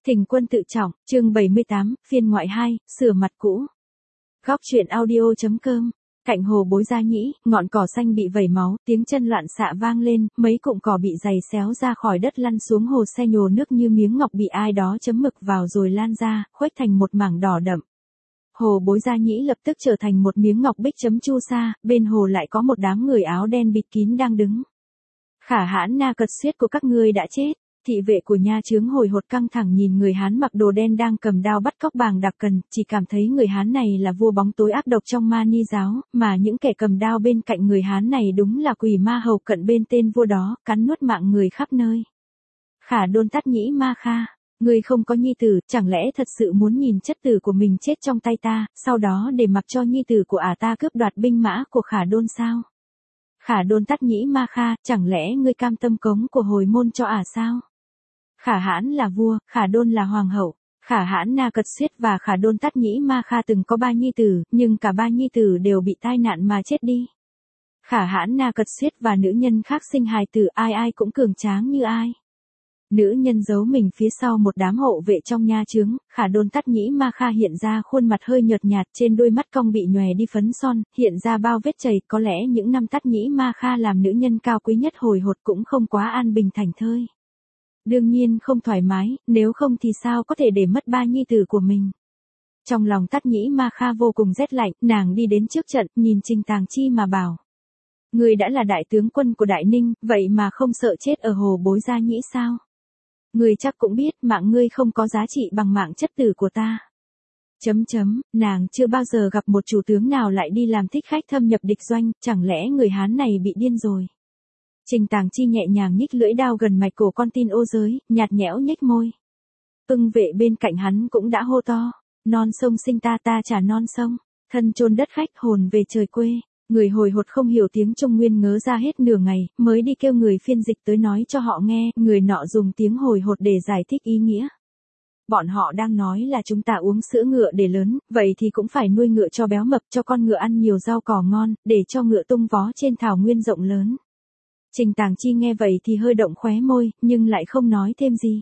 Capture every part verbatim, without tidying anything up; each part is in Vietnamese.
Thỉnh quân tự trọng, chương bảy mươi tám, phiên ngoại hai, sửa mặt cũ. Góc truyện audio.com. Cạnh hồ Bối Gia Nhĩ, ngọn cỏ xanh bị vẩy máu, tiếng chân loạn xạ vang lên, mấy cụm cỏ bị giày xéo ra khỏi đất lăn xuống hồ xe nhồ nước như miếng ngọc bị ai đó chấm mực vào rồi lan ra, khuếch thành một mảng đỏ đậm. Hồ Bối Gia Nhĩ lập tức trở thành một miếng ngọc bích chấm chu sa, bên hồ lại có một đám người áo đen bịt kín đang đứng. Khả hãn na cật suyết của các ngươi đã chết. Thị vệ của nha chướng hồi hột căng thẳng nhìn người Hán mặc đồ đen đang cầm đao bắt cóc Bàng Đặc Cần, chỉ cảm thấy người Hán này là vua bóng tối ác độc trong ma ni giáo, mà những kẻ cầm đao bên cạnh người Hán này đúng là quỷ ma hầu cận bên tên vua đó, cắn nuốt mạng người khắp nơi. Khả Đôn Tát Nhĩ Ma Kha, ngươi không có nhi tử, chẳng lẽ thật sự muốn nhìn chất tử của mình chết trong tay ta, sau đó để mặc cho nhi tử của ả ta cướp đoạt binh mã của Khả Đôn sao? Khả Đôn Tát Nhĩ Ma Kha, chẳng lẽ ngươi cam tâm cống của hồi môn cho ả sao? Khả hãn là vua, Khả Đôn là hoàng hậu. Khả hãn na cật suyết và Khả Đôn Tát Nhĩ Ma Kha từng có ba nhi tử, nhưng cả ba nhi tử đều bị tai nạn mà chết đi. Khả hãn na cật suyết và nữ nhân khác sinh hài tử, ai ai cũng cường tráng như ai. Nữ nhân giấu mình phía sau một đám hộ vệ trong nha chướng, Khả Đôn Tát Nhĩ Ma Kha hiện ra khuôn mặt hơi nhợt nhạt, trên đôi mắt cong bị nhòe đi phấn son, hiện ra bao vết chảy, có lẽ những năm Tát Nhĩ Ma Kha làm nữ nhân cao quý nhất hồi hột cũng không quá an bình thảnh thơi. Đương nhiên không thoải mái, nếu không thì sao có thể để mất ba nhi tử của mình. Trong lòng Tát Nhĩ Ma Kha vô cùng rét lạnh, nàng đi đến trước trận, nhìn Trình Tàng Chi mà bảo. Ngươi đã là đại tướng quân của Đại Ninh, vậy mà không sợ chết ở hồ Bối Gia Nhĩ sao? Ngươi chắc cũng biết mạng ngươi không có giá trị bằng mạng chất tử của ta. Chấm chấm, nàng chưa bao giờ gặp một chủ tướng nào lại đi làm thích khách thâm nhập địch doanh, chẳng lẽ người Hán này bị điên rồi. Trình Tàng Chi nhẹ nhàng nhích lưỡi đao gần mạch cổ con tin ô giới, nhạt nhẽo nhếch môi. Ưng vệ bên cạnh hắn cũng đã hô to, non sông sinh ta ta trả non sông, thân chôn đất khách hồn về trời quê. Người hồi hột không hiểu tiếng Trung Nguyên ngớ ra hết nửa ngày, mới đi kêu người phiên dịch tới nói cho họ nghe, người nọ dùng tiếng hồi hột để giải thích ý nghĩa. Bọn họ đang nói là chúng ta uống sữa ngựa để lớn, vậy thì cũng phải nuôi ngựa cho béo mập, cho con ngựa ăn nhiều rau cỏ ngon, để cho ngựa tung vó trên thảo nguyên rộng lớn. Trình Tàng Chi nghe vậy thì hơi động khóe môi, nhưng lại không nói thêm gì.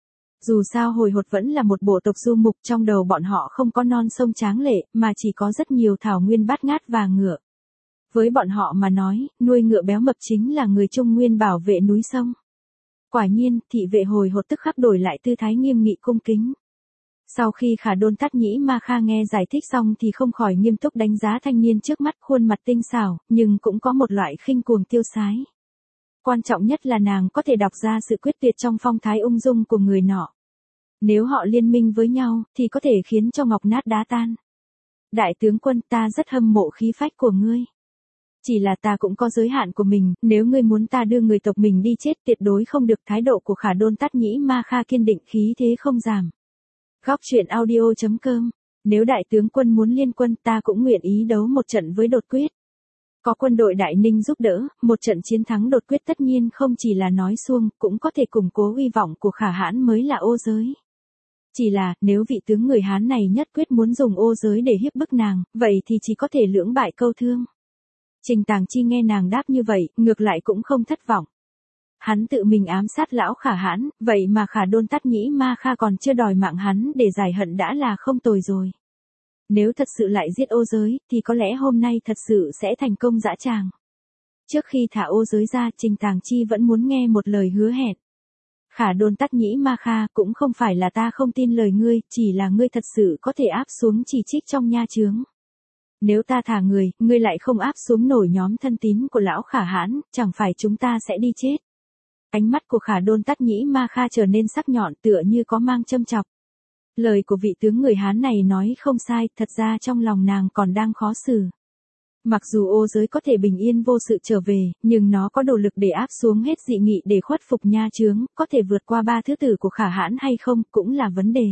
Dù sao hồi hột vẫn là một bộ tộc du mục, trong đầu bọn họ không có non sông tráng lệ, mà chỉ có rất nhiều thảo nguyên bát ngát và ngựa. Với bọn họ mà nói, nuôi ngựa béo mập chính là người Trung Nguyên bảo vệ núi sông. Quả nhiên, thị vệ hồi hột tức khắc đổi lại tư thái nghiêm nghị cung kính. Sau khi Khả Đôn Tát Nhĩ Ma Kha nghe giải thích xong thì không khỏi nghiêm túc đánh giá thanh niên trước mắt, khuôn mặt tinh xảo, nhưng cũng có một loại khinh cuồng tiêu sái. Quan trọng nhất là nàng có thể đọc ra sự quyết tuyệt trong phong thái ung dung của người nọ. Nếu họ liên minh với nhau, thì có thể khiến cho ngọc nát đá tan. Đại tướng quân, ta rất hâm mộ khí phách của ngươi. Chỉ là ta cũng có giới hạn của mình, nếu ngươi muốn ta đưa người tộc mình đi chết tuyệt đối không được. Thái độ của Khả Đôn Tát Nhĩ Ma Kha kiên định, khí thế không giảm. Góc truyện audio.com. Nếu đại tướng quân muốn liên quân, ta cũng nguyện ý đấu một trận với đột quyết. Có quân đội Đại Ninh giúp đỡ, một trận chiến thắng đột quyết tất nhiên không chỉ là nói suông, cũng có thể củng cố uy vọng của Khả hãn mới là ô giới. Chỉ là, nếu vị tướng người Hán này nhất quyết muốn dùng ô giới để hiếp bức nàng, vậy thì chỉ có thể lưỡng bại câu thương. Trình Tàng Chi nghe nàng đáp như vậy, ngược lại cũng không thất vọng. Hắn tự mình ám sát lão Khả hãn, vậy mà Khả Đôn Tát Nhĩ Ma Kha còn chưa đòi mạng hắn để giải hận đã là không tồi rồi. Nếu thật sự lại giết ô giới, thì có lẽ hôm nay thật sự sẽ thành công dã tràng. Trước khi thả ô giới ra, Trình Tàng Chi vẫn muốn nghe một lời hứa hẹn. Khả Đôn Tát Nhĩ Ma Kha, cũng không phải là ta không tin lời ngươi, chỉ là ngươi thật sự có thể áp xuống chỉ trích trong nha chướng. Nếu ta thả người, ngươi lại không áp xuống nổi nhóm thân tín của lão Khả hãn, chẳng phải chúng ta sẽ đi chết. Ánh mắt của Khả Đôn Tát Nhĩ Ma Kha trở nên sắc nhọn, tựa như có mang châm chọc. Lời của vị tướng người Hán này nói không sai, thật ra trong lòng nàng còn đang khó xử. Mặc dù ô giới có thể bình yên vô sự trở về, nhưng nó có đủ lực để áp xuống hết dị nghị để khuất phục nha chướng, có thể vượt qua ba thứ tử của Khả hãn hay không, cũng là vấn đề.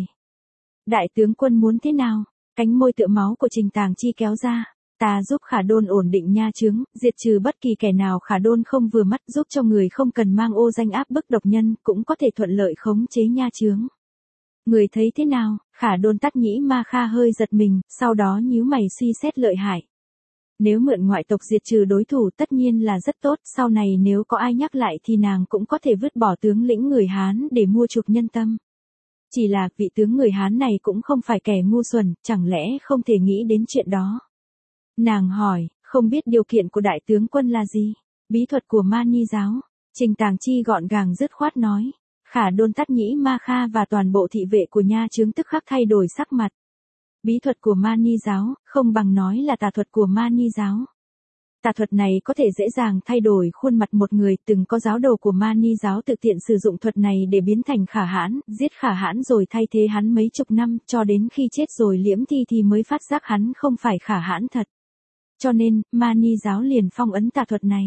Đại tướng quân muốn thế nào? Cánh môi tựa máu của Trình Tàng Chi kéo ra. Ta giúp Khả Đôn ổn định nha chướng, diệt trừ bất kỳ kẻ nào Khả Đôn không vừa mắt, giúp cho người không cần mang ô danh áp bức độc nhân, cũng có thể thuận lợi khống chế nha chướng. Người thấy thế nào? Khả Đôn Tát Nhĩ Ma Kha hơi giật mình, sau đó nhíu mày suy xét lợi hại. Nếu mượn ngoại tộc diệt trừ đối thủ tất nhiên là rất tốt, sau này nếu có ai nhắc lại thì nàng cũng có thể vứt bỏ tướng lĩnh người Hán để mua chuộc nhân tâm. Chỉ là, vị tướng người Hán này cũng không phải kẻ ngu xuẩn, chẳng lẽ không thể nghĩ đến chuyện đó. Nàng hỏi, không biết điều kiện của đại tướng quân là gì? Bí thuật của Mani giáo. Trình Tàng Chi gọn gàng dứt khoát nói. Khả Đôn Tát Nhĩ Ma Kha và toàn bộ thị vệ của nha chướng tức khắc thay đổi sắc mặt. Bí thuật của Mani giáo, không bằng nói là tà thuật của Mani giáo. Tà thuật này có thể dễ dàng thay đổi khuôn mặt một người, từng có giáo đồ của Mani giáo tự tiện sử dụng thuật này để biến thành Khả Hãn, giết Khả Hãn rồi thay thế hắn mấy chục năm, cho đến khi chết rồi liễm thi thì mới phát giác hắn không phải Khả Hãn thật. Cho nên, Mani giáo liền phong ấn tà thuật này.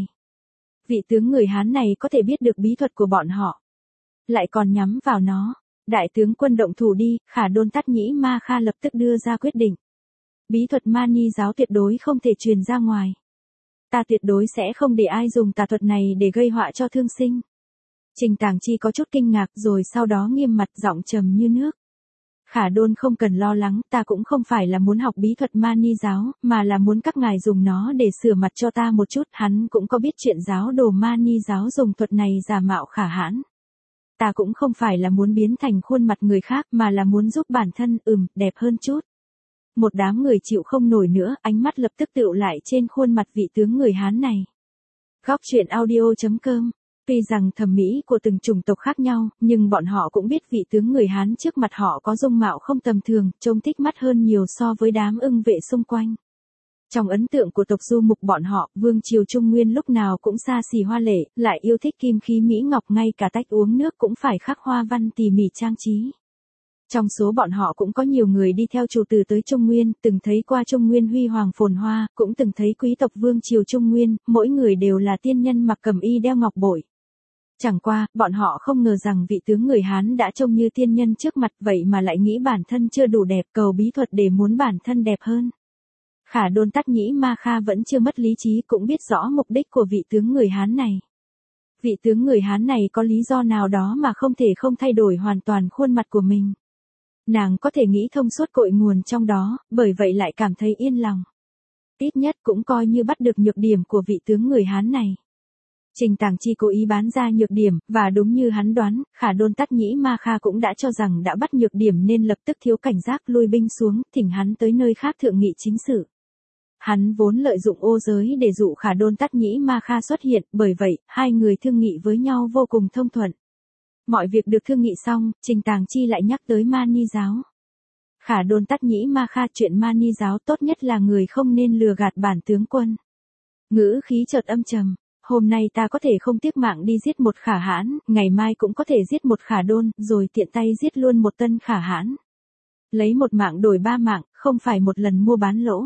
Vị tướng người Hán này có thể biết được bí thuật của bọn họ, lại còn nhắm vào nó. Đại tướng quân động thủ đi, Khả Đôn Tát Nhĩ Ma Kha lập tức đưa ra quyết định. Bí thuật Mani giáo tuyệt đối không thể truyền ra ngoài. Ta tuyệt đối sẽ không để ai dùng tà thuật này để gây họa cho thương sinh. Trình Tàng Chi có chút kinh ngạc rồi sau đó nghiêm mặt giọng trầm như nước. Khả Đôn không cần lo lắng, ta cũng không phải là muốn học bí thuật Mani giáo, mà là muốn các ngài dùng nó để sửa mặt cho ta một chút. Hắn cũng có biết chuyện giáo đồ Mani giáo dùng thuật này giả mạo Khả Hãn. Ta cũng không phải là muốn biến thành khuôn mặt người khác, mà là muốn giúp bản thân, ừm, đẹp hơn chút. Một đám người chịu không nổi nữa, ánh mắt lập tức tựu lại trên khuôn mặt vị tướng người Hán này. Góc truyện audio chấm com. Tuy rằng thẩm mỹ của từng chủng tộc khác nhau, nhưng bọn họ cũng biết vị tướng người Hán trước mặt họ có dung mạo không tầm thường, trông thích mắt hơn nhiều so với đám ưng vệ xung quanh. Trong ấn tượng của tộc du mục bọn họ, vương triều Trung Nguyên lúc nào cũng xa xỉ hoa lệ, lại yêu thích kim khí mỹ ngọc, ngay cả tách uống nước cũng phải khắc hoa văn tỉ mỉ trang trí. Trong số bọn họ cũng có nhiều người đi theo chủ tử tới Trung Nguyên, từng thấy qua Trung Nguyên huy hoàng phồn hoa, cũng từng thấy quý tộc vương triều Trung Nguyên, mỗi người đều là tiên nhân mặc cẩm y đeo ngọc bội. Chẳng qua, bọn họ không ngờ rằng vị tướng người Hán đã trông như tiên nhân trước mặt vậy mà lại nghĩ bản thân chưa đủ đẹp, cầu bí thuật để muốn bản thân đẹp hơn. Khả Đôn Tát Nhĩ Ma Kha vẫn chưa mất lý trí, cũng biết rõ mục đích của vị tướng người Hán này. Vị tướng người Hán này có lý do nào đó mà không thể không thay đổi hoàn toàn khuôn mặt của mình. Nàng có thể nghĩ thông suốt cội nguồn trong đó, bởi vậy lại cảm thấy yên lòng. Ít nhất cũng coi như bắt được nhược điểm của vị tướng người Hán này. Trình Tàng Chi cố ý bán ra nhược điểm, và đúng như hắn đoán, Khả Đôn Tát Nhĩ Ma Kha cũng đã cho rằng đã bắt nhược điểm nên lập tức thiếu cảnh giác lui binh xuống, thỉnh hắn tới nơi khác thượng nghị chính sự. Hắn vốn lợi dụng ô giới để dụ Khả Đôn Tát Nhĩ Ma Kha xuất hiện, bởi vậy, hai người thương nghị với nhau vô cùng thông thuận. Mọi việc được thương nghị xong, Trình Tàng Chi lại nhắc tới Mani giáo. Khả Đôn Tát Nhĩ Ma Kha, chuyện Mani giáo tốt nhất là người không nên lừa gạt bản tướng quân. Ngữ khí chợt âm trầm. Hôm nay ta có thể không tiếc mạng đi giết một Khả Hãn, ngày mai cũng có thể giết một Khả Đôn, rồi tiện tay giết luôn một tân Khả Hãn. Lấy một mạng đổi ba mạng, không phải một lần mua bán lỗ.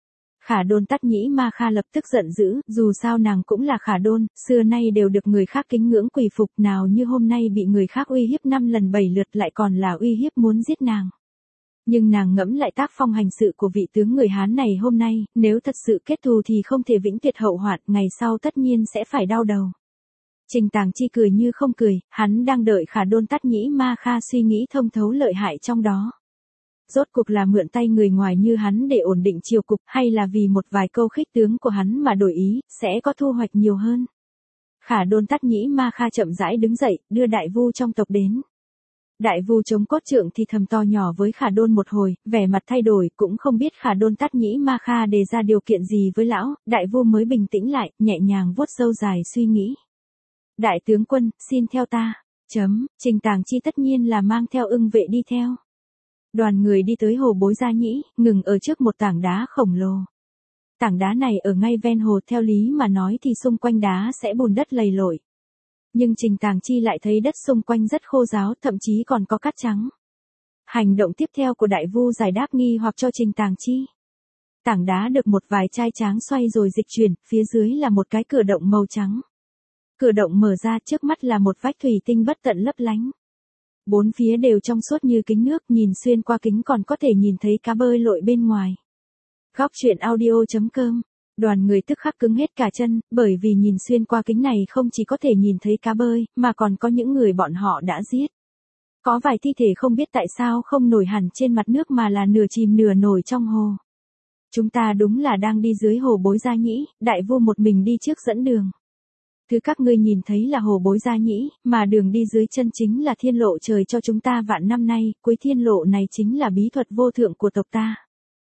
Khả Đôn Tát Nhĩ Ma Kha lập tức giận dữ, dù sao nàng cũng là Khả Đôn, xưa nay đều được người khác kính ngưỡng quỳ phục, nào như hôm nay bị người khác uy hiếp năm lần bảy lượt lại còn là uy hiếp muốn giết nàng. Nhưng nàng ngẫm lại tác phong hành sự của vị tướng người Hán này hôm nay, nếu thật sự kết thù thì không thể vĩnh tuyệt hậu hoạn, ngày sau tất nhiên sẽ phải đau đầu. Trình Tàng Chi cười như không cười, hắn đang đợi Khả Đôn Tát Nhĩ Ma Kha suy nghĩ thông thấu lợi hại trong đó. Rốt cuộc là mượn tay người ngoài như hắn để ổn định triều cục, hay là vì một vài câu khích tướng của hắn mà đổi ý, sẽ có thu hoạch nhiều hơn. Khả Đôn Tát Nhĩ Ma Kha chậm rãi đứng dậy, đưa đại vu trong tộc đến. Đại vu chống cốt trượng thì thầm to nhỏ với Khả Đôn một hồi, vẻ mặt thay đổi, cũng không biết Khả Đôn Tát Nhĩ Ma Kha đề ra điều kiện gì với lão, đại vu mới bình tĩnh lại, nhẹ nhàng vuốt râu dài suy nghĩ. Đại tướng quân, xin theo ta. Chấm, Trình Tàng Chi tất nhiên là mang theo ưng vệ đi theo. Đoàn người đi tới hồ Bối Gia Nhĩ, ngừng ở trước một tảng đá khổng lồ. Tảng đá này ở ngay ven hồ, theo lý mà nói thì xung quanh đá sẽ bùn đất lầy lội. Nhưng Trình Tàng Chi lại thấy đất xung quanh rất khô ráo, thậm chí còn có cát trắng. Hành động tiếp theo của đại vu giải đáp nghi hoặc cho Trình Tàng Chi. Tảng đá được một vài chai tráng xoay rồi dịch chuyển, phía dưới là một cái cửa động màu trắng. Cửa động mở ra, trước mắt là một vách thủy tinh bất tận lấp lánh. Bốn phía đều trong suốt như kính nước, nhìn xuyên qua kính còn có thể nhìn thấy cá bơi lội bên ngoài. Góc truyện audio chấm com. Đoàn người tức khắc cứng hết cả chân, bởi vì nhìn xuyên qua kính này không chỉ có thể nhìn thấy cá bơi, mà còn có những người bọn họ đã giết. Có vài thi thể không biết tại sao không nổi hẳn trên mặt nước mà là nửa chìm nửa nổi trong hồ. Chúng ta đúng là đang đi dưới hồ Bối Gia Nhĩ, đại vu một mình đi trước dẫn đường. Thứ các ngươi nhìn thấy là hồ bối gia nhĩ, mà đường đi dưới chân chính là thiên lộ trời cho chúng ta vạn năm nay, cuối thiên lộ này chính là bí thuật vô thượng của tộc ta.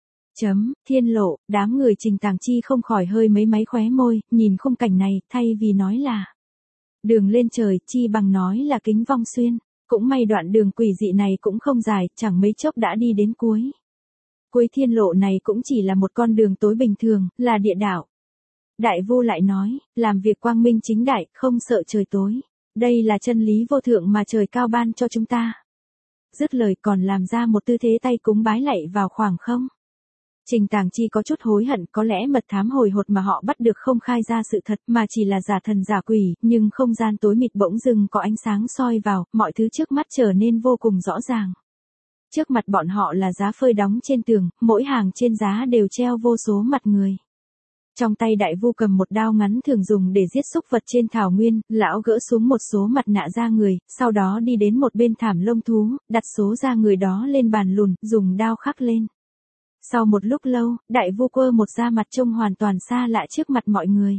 Chấm, thiên lộ, đám người Trình Tàng Chi không khỏi hơi mấy máy khóe môi, nhìn khung cảnh này, thay vì nói là đường lên trời, chi bằng nói là kính vong xuyên. Cũng may đoạn đường quỷ dị này cũng không dài, chẳng mấy chốc đã đi đến cuối. Cuối thiên lộ này cũng chỉ là một con đường tối bình thường, là địa đạo. Đại Vu lại nói, làm việc quang minh chính đại, không sợ trời tối. Đây là chân lý vô thượng mà trời cao ban cho chúng ta. Dứt lời còn làm ra một tư thế tay cúng bái lạy vào khoảng không. Trình Tàng Chi có chút hối hận, có lẽ mật thám hồi hột mà họ bắt được không khai ra sự thật mà chỉ là giả thần giả quỷ, nhưng không gian tối mịt bỗng dưng có ánh sáng soi vào, mọi thứ trước mắt trở nên vô cùng rõ ràng. Trước mặt bọn họ là giá phơi đóng trên tường, mỗi hàng trên giá đều treo vô số mặt người. Trong tay Đại Vu cầm một đao ngắn thường dùng để giết súc vật trên thảo nguyên, lão gỡ xuống một số mặt nạ da người, sau đó đi đến một bên thảm lông thú, đặt số da người đó lên bàn lùn, dùng đao khắc lên. Sau một lúc lâu, Đại Vu quơ một da mặt trông hoàn toàn xa lạ trước mặt mọi người.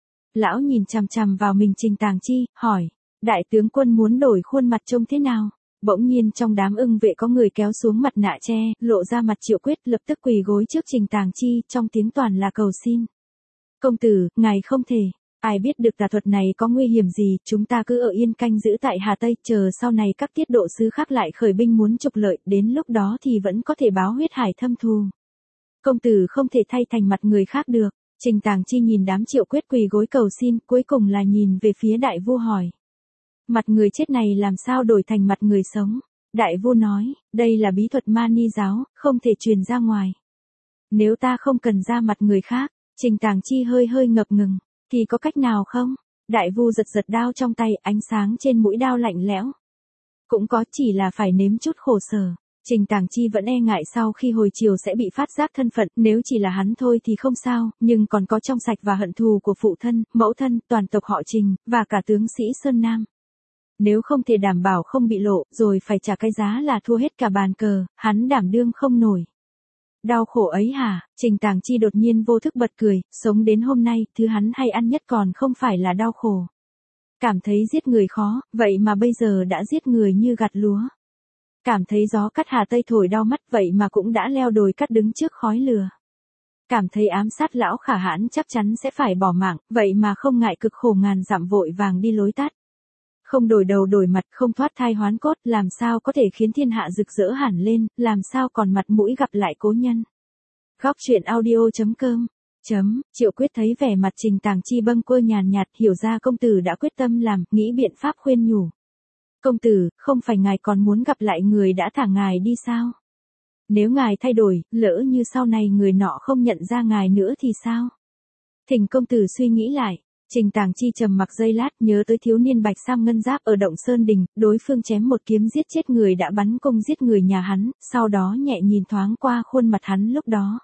Lão nhìn chằm chằm vào mình Trình Tàng Chi, hỏi, đại tướng quân muốn đổi khuôn mặt trông thế nào? Bỗng nhiên trong đám ưng vệ có người kéo xuống mặt nạ che, lộ ra mặt Triệu Quyết, lập tức quỳ gối trước Trình Tàng Chi, trong tiếng toàn là cầu xin. Công tử, ngài không thể, ai biết được tà thuật này có nguy hiểm gì, chúng ta cứ ở yên canh giữ tại Hà Tây, chờ sau này các tiết độ sứ khác lại khởi binh muốn trục lợi, đến lúc đó thì vẫn có thể báo huyết hải thâm thù. Công tử không thể thay thành mặt người khác được. Trình Tàng Chi nhìn đám Triệu Quyết quỳ gối cầu xin, cuối cùng là nhìn về phía Đại Vu hỏi. Mặt người chết này làm sao đổi thành mặt người sống? Đại Vu nói, đây là bí thuật ma ni giáo, không thể truyền ra ngoài. Nếu ta không cần ra mặt người khác, Trình Tàng Chi hơi hơi ngập ngừng, thì có cách nào không? Đại Vu giật giật đao trong tay, ánh sáng trên mũi đao lạnh lẽo. Cũng có, chỉ là phải nếm chút khổ sở. Trình Tàng Chi vẫn e ngại sau khi hồi chiều sẽ bị phát giác thân phận, nếu chỉ là hắn thôi thì không sao, nhưng còn có trong sạch và hận thù của phụ thân, mẫu thân, toàn tộc họ Trình, và cả tướng sĩ Sơn Nam. Nếu không thể đảm bảo không bị lộ, rồi phải trả cái giá là thua hết cả bàn cờ, hắn đảm đương không nổi. Đau khổ ấy hả? Trình Tàng Chi đột nhiên vô thức bật cười, sống đến hôm nay, thứ hắn hay ăn nhất còn không phải là đau khổ. Cảm thấy giết người khó, vậy mà bây giờ đã giết người như gặt lúa. Cảm thấy gió cắt Hà Tây thổi đau mắt, vậy mà cũng đã leo đồi cắt đứng trước khói lửa. Cảm thấy ám sát lão Khả Hãn chắc chắn sẽ phải bỏ mạng, vậy mà không ngại cực khổ ngàn dặm vội vàng đi lối tắt. Không đổi đầu đổi mặt, không thoát thai hoán cốt, làm sao có thể khiến thiên hạ rực rỡ hẳn lên, làm sao còn mặt mũi gặp lại cố nhân. Góc truyện audio chấm com chấm, Triệu Quyết thấy vẻ mặt Trình Tàng Chi bâng quơ nhàn nhạt, hiểu ra công tử đã quyết tâm làm, nghĩ biện pháp khuyên nhủ. Công tử, không phải ngài còn muốn gặp lại người đã thả ngài đi sao? Nếu ngài thay đổi, lỡ như sau này người nọ không nhận ra ngài nữa thì sao? Thỉnh công tử suy nghĩ lại. Trình Tàng Chi trầm mặc giây lát, nhớ tới thiếu niên bạch sam ngân giáp ở Động Sơn Đình, đối phương chém một kiếm giết chết người đã bắn cung giết người nhà hắn, sau đó nhẹ nhìn thoáng qua khuôn mặt hắn lúc đó.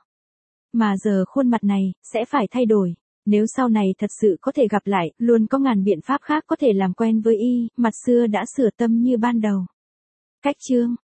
Mà giờ khuôn mặt này, sẽ phải thay đổi. Nếu sau này thật sự có thể gặp lại, luôn có ngàn biện pháp khác có thể làm quen với y, mặt xưa đã sửa tâm như ban đầu. Cách chương